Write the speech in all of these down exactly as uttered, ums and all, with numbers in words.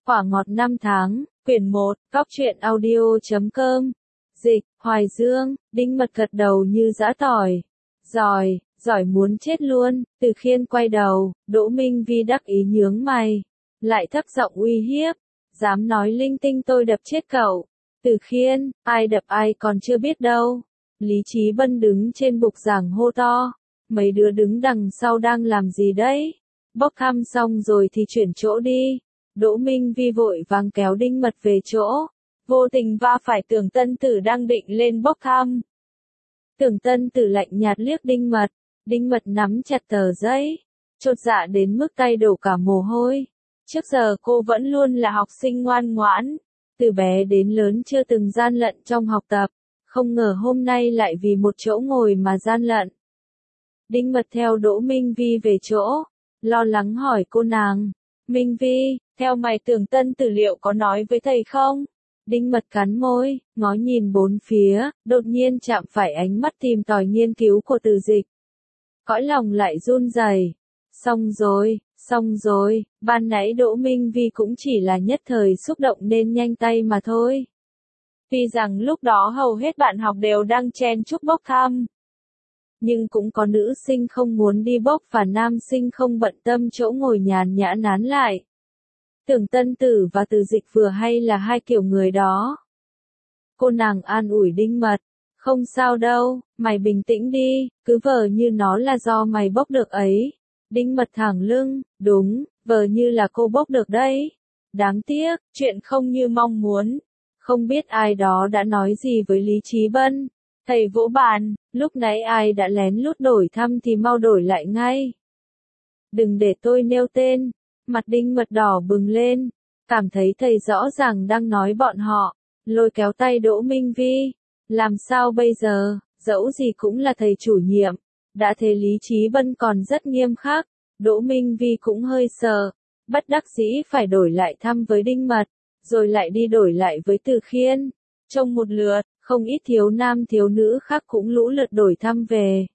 Quả ngọt năm tháng, quyển một, Cóc truyện audio chấm com. Dịch, Hoài Dương, Đinh Mật gật đầu như giã tỏi. Giỏi, giỏi muốn chết luôn. Từ Khiên quay đầu, Đỗ Minh Vi đắc ý nhướng mày. Lại thấp giọng uy hiếp. Dám nói linh tinh tôi đập chết cậu. Từ Khiên, ai đập ai còn chưa biết đâu. Lý Chí Bân đứng trên bục giảng hô to. Mấy đứa đứng đằng sau đang làm gì đấy? Bốc thăm xong rồi thì chuyển chỗ đi. Đỗ Minh Vi vội vàng kéo Đinh Mật về chỗ. Vô tình va phải Tưởng Tân Tử đang định lên bốc thăm. Tưởng Tân Tử lạnh nhạt liếc Đinh Mật. Đinh Mật nắm chặt tờ giấy. Chột dạ đến mức tay đổ cả mồ hôi. Trước giờ cô vẫn luôn là học sinh ngoan ngoãn. Từ bé đến lớn chưa từng gian lận trong học tập. Không ngờ hôm nay lại vì một chỗ ngồi mà gian lận. Đinh Mật theo Đỗ Minh Vi về chỗ. Lo lắng hỏi cô nàng. Minh Vi, theo mày Tưởng Tân Tử liệu có nói với thầy không? Đinh Mật cắn môi, ngó nhìn bốn phía, đột nhiên chạm phải ánh mắt tìm tòi nghiên cứu của Từ Dịch. Cõi lòng lại run rẩy. Xong rồi, xong rồi, ban nãy Đỗ Minh Vi cũng chỉ là nhất thời xúc động nên nhanh tay mà thôi. Tuy rằng lúc đó hầu hết bạn học đều đang chen chúc bốc thăm. Nhưng cũng có nữ sinh không muốn đi bốc và nam sinh không bận tâm chỗ ngồi nhàn nhã nán lại. Tưởng Tân Tử và Từ Dịch vừa hay là hai kiểu người đó. Cô nàng an ủi Đinh Mật. Không sao đâu, mày bình tĩnh đi, cứ vờ như nó là do mày bốc được ấy. Đinh Mật thẳng lưng, đúng, vờ như là cô bốc được đấy. Đáng tiếc, chuyện không như mong muốn. Không biết ai đó đã nói gì với Lý Chí Bân. Thầy vỗ bàn, lúc nãy ai đã lén lút đổi thăm thì mau đổi lại ngay. Đừng để tôi nêu tên. Mặt Đinh Mật đỏ bừng lên. Cảm thấy thầy rõ ràng đang nói bọn họ. Lôi kéo tay Đỗ Minh Vi. Làm sao bây giờ, dẫu gì cũng là thầy chủ nhiệm. Đã thế Lý Chí Bân còn rất nghiêm khắc. Đỗ Minh Vi cũng hơi sợ. Bất đắc dĩ phải đổi lại thăm với Đinh Mật. Rồi lại đi đổi lại với Từ Khiên. Trong một lượt, không ít thiếu nam thiếu nữ khác cũng lũ lượt đổi thăm về.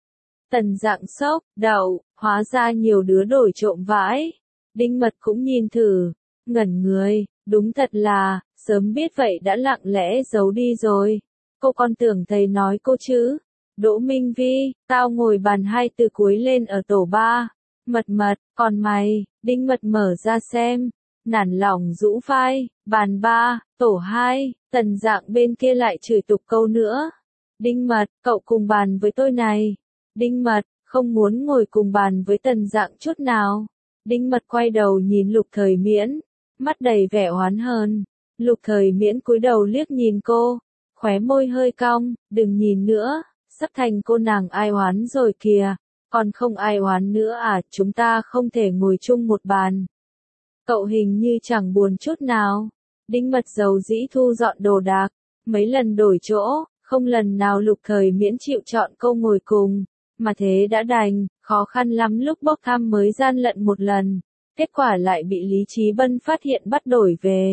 Tần Dạng sốc, đậu, hóa ra nhiều đứa đổi trộm vãi. Đinh Mật cũng nhìn thử, ngẩn người, đúng thật là, sớm biết vậy đã lặng lẽ giấu đi rồi. Cô còn tưởng thầy nói cô chứ. Đỗ Minh Vi, tao ngồi bàn hai từ cuối lên ở tổ ba. Mật Mật, còn mày? Đinh Mật mở ra xem. Nản lòng rũ vai, bàn ba, tổ hai, Tần Dạng bên kia lại chửi tục câu nữa. Đinh Mật, cậu cùng bàn với tôi này. Đinh Mật, không muốn ngồi cùng bàn với Tần Dạng chút nào. Đinh Mật quay đầu nhìn Lục Thời Miễn, mắt đầy vẻ oán hờn. Lục Thời Miễn cúi đầu liếc nhìn cô, khóe môi hơi cong, đừng nhìn nữa, sắp thành cô nàng ai oán rồi kìa. Còn không ai oán nữa à, chúng ta không thể ngồi chung một bàn. Cậu hình như chẳng buồn chút nào. Đinh Mật dầu dĩ thu dọn đồ đạc, mấy lần đổi chỗ, không lần nào Lục Thời Miễn chịu chọn câu ngồi cùng, mà thế đã đành, khó khăn lắm lúc bốc thăm mới gian lận một lần, kết quả lại bị Lý Chí Bân phát hiện bắt đổi về.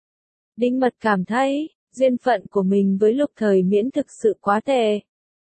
Đinh Mật cảm thấy, duyên phận của mình với Lục Thời Miễn thực sự quá tệ.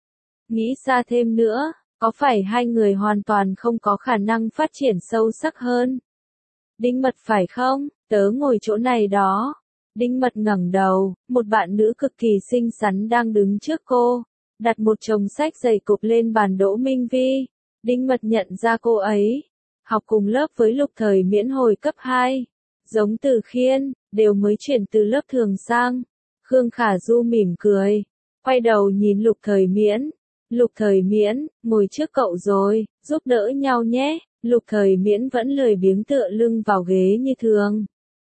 Nghĩ xa thêm nữa, có phải hai người hoàn toàn không có khả năng phát triển sâu sắc hơn? Đinh Mật phải không? Tớ ngồi chỗ này đó. Đinh Mật ngẩng đầu, một bạn nữ cực kỳ xinh xắn đang đứng trước cô, đặt một chồng sách dày cộp lên bàn Đỗ Minh Vi. Đinh Mật nhận ra cô ấy, học cùng lớp với Lục Thời Miễn hồi cấp hai, giống Từ Khiên, đều mới chuyển từ lớp thường sang. Khương Khả Du mỉm cười, quay đầu nhìn Lục Thời Miễn. Lục Thời Miễn, ngồi trước cậu rồi, giúp đỡ nhau nhé. Lục Thời Miễn vẫn lười biếng tựa lưng vào ghế như thường.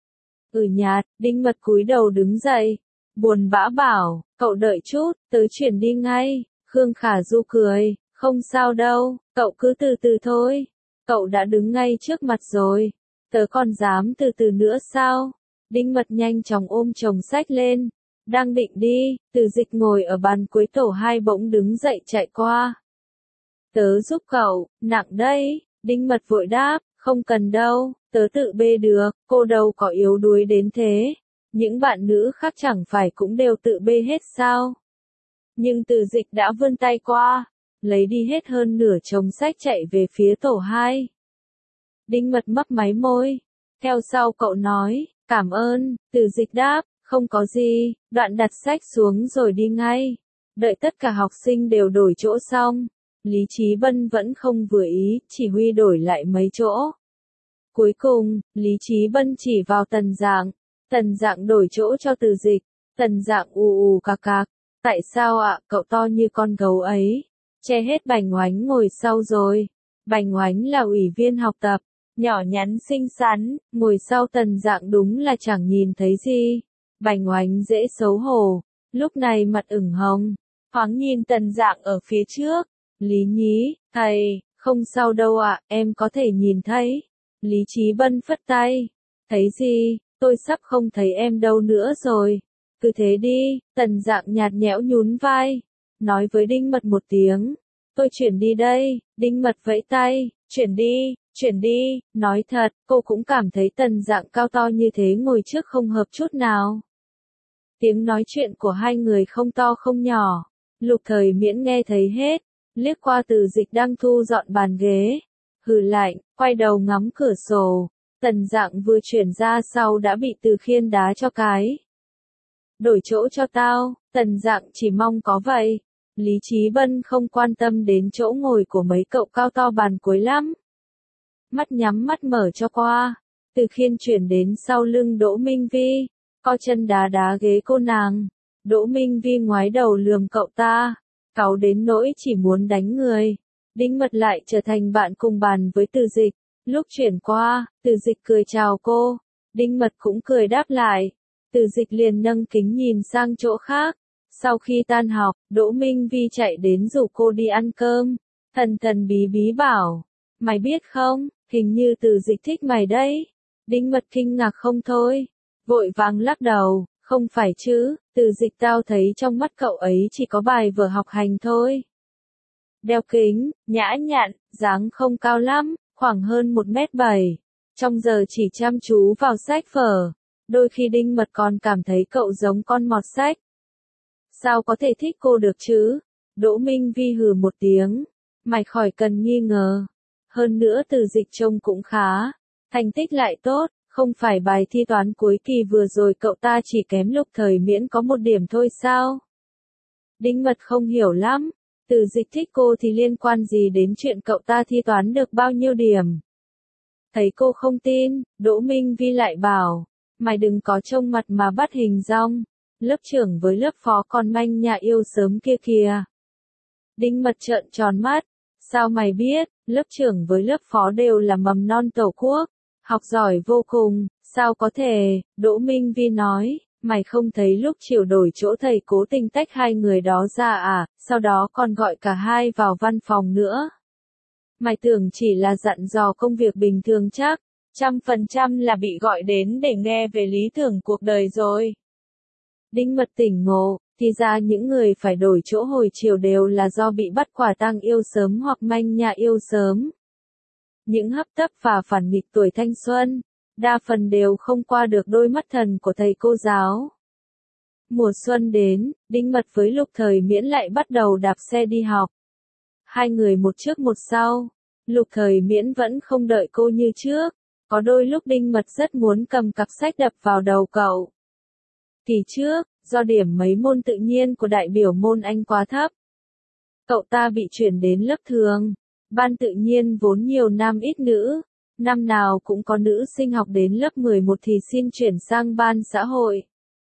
Ừ nhạt, Đinh Mật cúi đầu đứng dậy. Buồn bã bảo, cậu đợi chút, tớ chuyển đi ngay. Khương Khả Du cười, không sao đâu, cậu cứ từ từ thôi. Cậu đã đứng ngay trước mặt rồi. Tớ còn dám từ từ nữa sao? Đinh Mật nhanh chóng ôm chồng sách lên. Đang định đi, Từ Dịch ngồi ở bàn cuối tổ hai bỗng đứng dậy chạy qua. Tớ giúp cậu, nặng đấy. Đinh Mật vội đáp, không cần đâu, tớ tự bê được, cô đâu có yếu đuối đến thế. Những bạn nữ khác chẳng phải cũng đều tự bê hết sao? Nhưng Từ Dịch đã vươn tay qua, lấy đi hết hơn nửa chồng sách chạy về phía tổ hai. Đinh Mật mấp máy môi, Theo sau cậu nói, cảm ơn, Từ Dịch đáp, không có gì, đoạn đặt sách xuống rồi đi ngay. Đợi tất cả học sinh đều đổi chỗ xong, Lý Chí Bân vẫn không vừa ý, chỉ huy đổi lại mấy chỗ. Cuối cùng, Lý Chí Bân chỉ vào Tần Dạng, Tần Dạng đổi chỗ cho Từ Dịch, Tần Dạng ù ù cạc cạc, tại sao ạ, cậu to như con gấu ấy, che hết Bành Oánh ngồi sau rồi. Bành Oánh là ủy viên học tập, nhỏ nhắn xinh xắn, ngồi sau Tần Dạng đúng là chẳng nhìn thấy gì. Bành Oánh dễ xấu hổ, lúc này mặt ửng hồng, thoáng nhìn Tần Dạng ở phía trước. Lý Nhí, thầy, không sao đâu ạ, em có thể nhìn thấy. Lý Chí Bân phất tay. Thấy gì, tôi sắp không thấy em đâu nữa rồi. Cứ thế đi, Tần Dạng nhạt nhẽo nhún vai. Nói với Đinh Mật một tiếng. Tôi chuyển đi đây, Đinh Mật vẫy tay, chuyển đi, chuyển đi. Nói thật, cô cũng cảm thấy Tần Dạng cao to như thế ngồi trước không hợp chút nào. Tiếng nói chuyện của hai người không to không nhỏ. Lục Thời Miễn nghe thấy hết, liếc qua Từ Dịch đang thu dọn bàn ghế. Hừ lạnh, quay đầu ngắm cửa sổ. Tần Dạng vừa chuyển ra sau đã bị Từ Khiên đá cho cái. Đổi chỗ cho tao, Tần Dạng chỉ mong có vậy. Lý Chí Bân không quan tâm đến chỗ ngồi của mấy cậu cao to bàn cuối lắm. Mắt nhắm mắt mở cho qua. Từ Khiên chuyển đến sau lưng Đỗ Minh Vi, co chân đá đá ghế cô nàng. Đỗ Minh Vi ngoái đầu lườm cậu ta, cáu đến nỗi chỉ muốn đánh người. Đinh Mật lại trở thành bạn cùng bàn với Từ Dịch. Lúc chuyển qua, Từ Dịch cười chào cô, Đinh Mật cũng cười đáp lại. Từ Dịch liền nâng kính nhìn sang chỗ khác. Sau khi tan học, Đỗ Minh Vi chạy đến rủ cô đi ăn cơm. Thần thần bí bí bảo, mày biết không, hình như Từ Dịch thích mày đấy. Đinh Mật kinh ngạc không thôi, vội vàng lắc đầu, không phải chứ, Từ Dịch tao thấy trong mắt cậu ấy chỉ có bài vở học hành thôi. Đeo kính, nhã nhặn, dáng không cao lắm, khoảng hơn một mét bảy. Trong giờ chỉ chăm chú vào sách vở, đôi khi Đinh Mật còn cảm thấy cậu giống con mọt sách. Sao có thể thích cô được chứ? Đỗ Minh Vi hừ một tiếng, mày khỏi cần nghi ngờ. Hơn nữa Từ Dịch trông cũng khá, thành tích lại tốt, không phải bài thi toán cuối kỳ vừa rồi cậu ta chỉ kém Lục Thời Miễn có một điểm thôi sao? Đinh Mật không hiểu lắm, Từ Dịch thích cô thì liên quan gì đến chuyện cậu ta thi toán được bao nhiêu điểm? Thấy cô không tin, Đỗ Minh Vi lại bảo, mày đừng có trông mặt mà bắt hình dong. Lớp trưởng với lớp phó còn manh nhà yêu sớm kia kìa. Đinh Mật trợn tròn mắt, sao mày biết, lớp trưởng với lớp phó đều là mầm non Tổ quốc, học giỏi vô cùng, sao có thể, Đỗ Minh Vi nói, mày không thấy lúc chiều đổi chỗ thầy cố tình tách hai người đó ra à, sau đó còn gọi cả hai vào văn phòng nữa. Mày tưởng chỉ là dặn dò công việc bình thường chắc, trăm phần trăm là bị gọi đến để nghe về lý tưởng cuộc đời rồi. Đinh Mật tỉnh ngộ, thì ra những người phải đổi chỗ hồi chiều đều là do bị bắt quả tang yêu sớm hoặc manh nha yêu sớm. Những hấp tấp và phản nghịch tuổi thanh xuân, đa phần đều không qua được đôi mắt thần của thầy cô giáo. Mùa xuân đến, Đinh Mật với Lục Thời Miễn lại bắt đầu đạp xe đi học. Hai người một trước một sau, Lục Thời Miễn vẫn không đợi cô như trước, có đôi lúc Đinh Mật rất muốn cầm cặp sách đập vào đầu cậu. Kỳ trước, do điểm mấy môn tự nhiên của đại biểu môn Anh quá thấp, cậu ta bị chuyển đến lớp thường. Ban tự nhiên vốn nhiều nam ít nữ, năm nào cũng có nữ sinh học đến lớp mười một thì xin chuyển sang ban xã hội.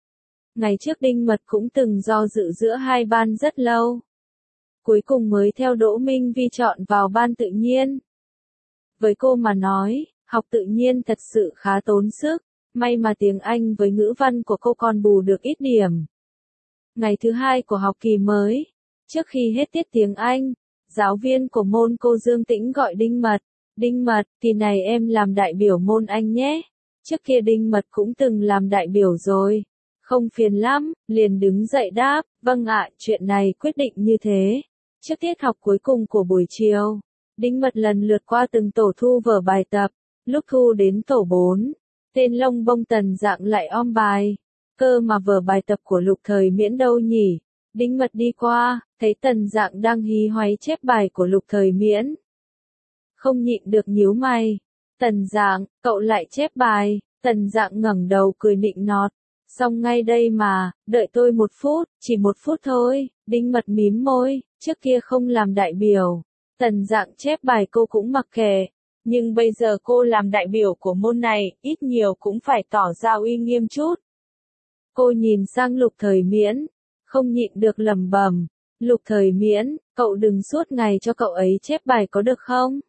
Ngày trước Đinh Mật cũng từng do dự giữa hai ban rất lâu. Cuối cùng mới theo Đỗ Minh Vi chọn vào ban tự nhiên. Với cô mà nói, học tự nhiên thật sự khá tốn sức. May mà tiếng Anh với ngữ văn của cô còn bù được ít điểm. Ngày thứ hai của học kỳ mới, trước khi hết tiết tiếng Anh, giáo viên của môn cô Dương Tĩnh gọi Đinh Mật. Đinh Mật, kỳ này em làm đại biểu môn Anh nhé. Trước kia Đinh Mật cũng từng làm đại biểu rồi. Không phiền lắm, liền đứng dậy đáp, vâng ạ, chuyện này quyết định như thế. Trước tiết học cuối cùng của buổi chiều, Đinh Mật lần lượt qua từng tổ thu vở bài tập. Lúc thu đến tổ bốn, tên lông bông Tần Dạng lại om bài. Cơ mà vở bài tập của Lục Thời Miễn đâu nhỉ? Đinh Mật đi qua, thấy Tần Dạng đang hí hoáy chép bài của Lục Thời Miễn. Không nhịn được nhíu mày. Tần Dạng, cậu lại chép bài. Tần Dạng ngẩng đầu cười nịnh nọt. Xong ngay đây mà, đợi tôi một phút, chỉ một phút thôi. Đinh Mật mím môi, trước kia không làm đại biểu. Tần Dạng chép bài cô cũng mặc kệ. Nhưng bây giờ cô làm đại biểu của môn này, ít nhiều cũng phải tỏ ra uy nghiêm chút. Cô nhìn sang Lục Thời Miễn, không nhịn được lẩm bẩm. Lục Thời Miễn, cậu đừng suốt ngày cho cậu ấy chép bài có được không?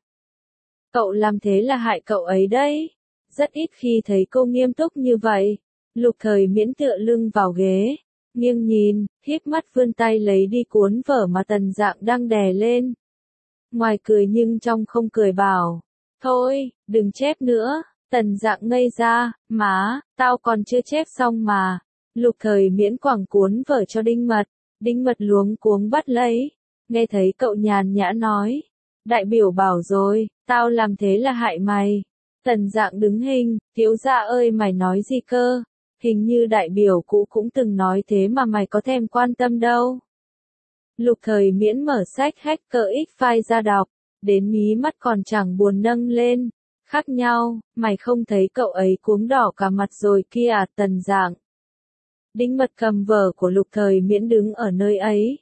Cậu làm thế là hại cậu ấy đấy. Rất ít khi thấy cô nghiêm túc như vậy. Lục Thời Miễn tựa lưng vào ghế, nghiêng nhìn, híp mắt vươn tay lấy đi cuốn vở mà Tần Dạng đang đè lên. Ngoài cười nhưng trong không cười bảo, thôi, đừng chép nữa. Tần Dạng ngây ra, má, tao còn chưa chép xong mà. Lục Thời Miễn quẳng cuốn vở cho Đinh Mật. Đinh Mật luống cuống bắt lấy, nghe thấy cậu nhàn nhã nói, đại biểu bảo rồi, tao làm thế là hại mày. Tần Dạng đứng hình, thiếu gia ơi mày nói gì cơ, hình như đại biểu cũ cũng từng nói thế mà mày có thèm quan tâm đâu. Lục Thời Miễn mở sách Hacker X-File ra đọc, đến mí mắt còn chẳng buồn nâng lên. Khác nhau, mày không thấy cậu ấy cuống đỏ cả mặt rồi kia à? Tần Dạng. Đinh Mật cầm vở của Lục Thời Miễn đứng ở nơi ấy.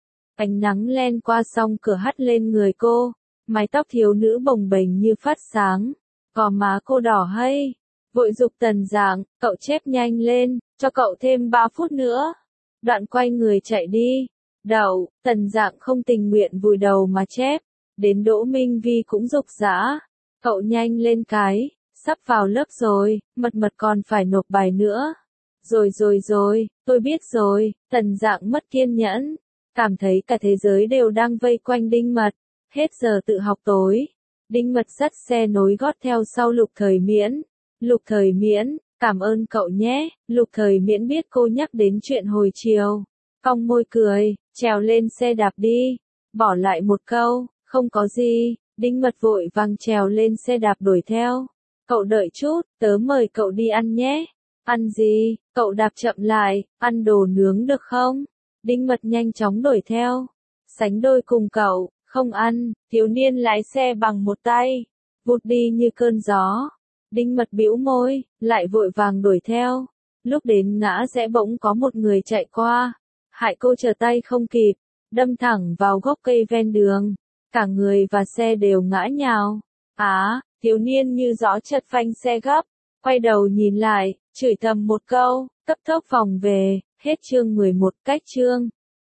Ánh nắng len qua song cửa hắt lên người cô, mái tóc thiếu nữ bồng bềnh như phát sáng, gò má cô đỏ hay. Vội giục Tần Dạng, cậu chép nhanh lên, cho cậu thêm ba phút nữa. Đoạn quay người chạy đi. Đậu, Tần Dạng không tình nguyện vùi đầu mà chép. Đến Đỗ Minh Vi cũng giục giã. Cậu nhanh lên cái, sắp vào lớp rồi, Mật Mật còn phải nộp bài nữa. Rồi rồi rồi, tôi biết rồi. Tần Dạng mất kiên nhẫn, cảm thấy cả thế giới đều đang vây quanh Đinh Mật. Hết giờ tự học tối. Đinh Mật dắt xe nối gót theo sau Lục Thời Miễn. Lục Thời Miễn, cảm ơn cậu nhé. Lục Thời Miễn biết cô nhắc đến chuyện hồi chiều, cong môi cười, trèo lên xe đạp đi. Bỏ lại một câu, không có gì. Đinh Mật vội vàng trèo lên xe đạp đuổi theo. Cậu đợi chút, tớ mời cậu đi ăn nhé. Ăn gì? Cậu đạp chậm lại, ăn đồ nướng được không? Đinh Mật nhanh chóng đuổi theo. Sánh đôi cùng cậu, không ăn. Thiếu niên lái xe bằng một tay, vụt đi như cơn gió. Đinh Mật bĩu môi, lại vội vàng đuổi theo. Lúc đến ngã rẽ bỗng có một người chạy qua, hại cô trở tay không kịp, đâm thẳng vào gốc cây ven đường. Cả người và xe đều ngã nhào. Á, thiếu niên như gió chật phanh xe gấp, quay đầu nhìn lại, chửi thầm một câu, cấp tốc vòng về. Hết chương mười một. Cách chương